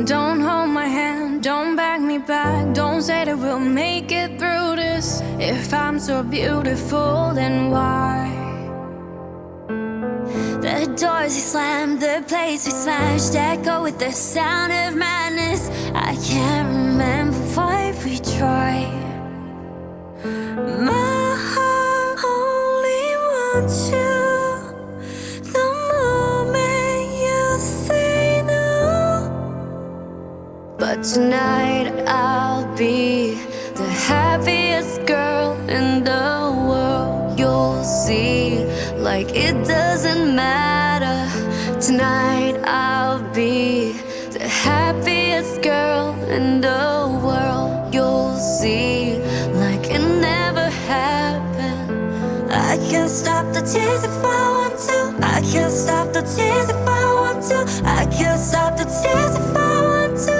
Don't hold my hand, don't back me back. Don't say that we'll make it through this. If I'm so beautiful, then why? The doors we slammed, the place we smashed, echo with the sound of madness. I can't remember why we tried. My heart only wants you. The moment you say no. But tonight I'll be the happiest girl in the world. You'll see, like it doesn't matter. Tonight I'll be the happiest girl in the world. You'll see, like it never happened. I can't stop the tears if I want to. I can't stop the tears if I want to. I can't stop the tears if I want to.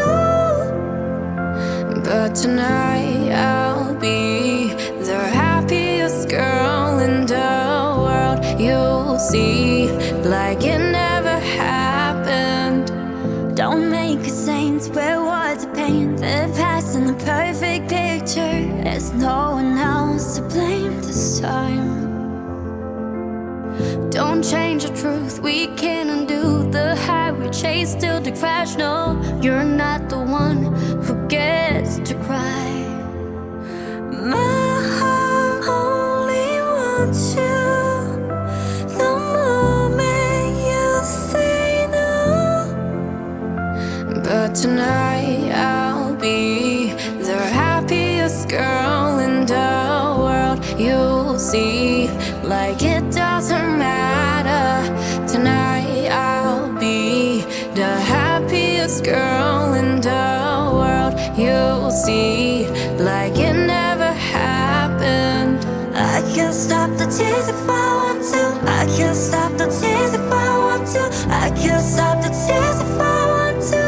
But tonight I'll be the happiest girl in the world. You'll see, like it never happened. Don't make a saint wear words of pain. The past and the perfect picture. There's no one else to blame this time. Don't change the truth, we can't undo the high we chase till the crash. No, you're not the one who gets to cry. My heart only wants you. The moment you say no. But tonight I'll be the happiest girl in the world. You'll see, like it doesn't matter. Tonight I'll be the happiest girl in the world. You'll see, like it never happened. I can't stop the tears if I want to. I can't stop the tears if I want to. I can't stop the tears if I want to.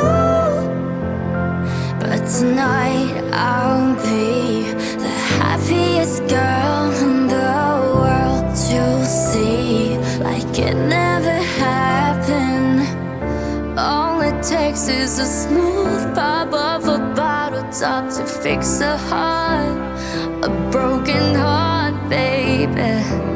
But tonight I'll be the happiest girl in the world. You'll see, like it never happened. All it takes is a smooth pop of a bottle top to fix a heart, a broken heart, baby.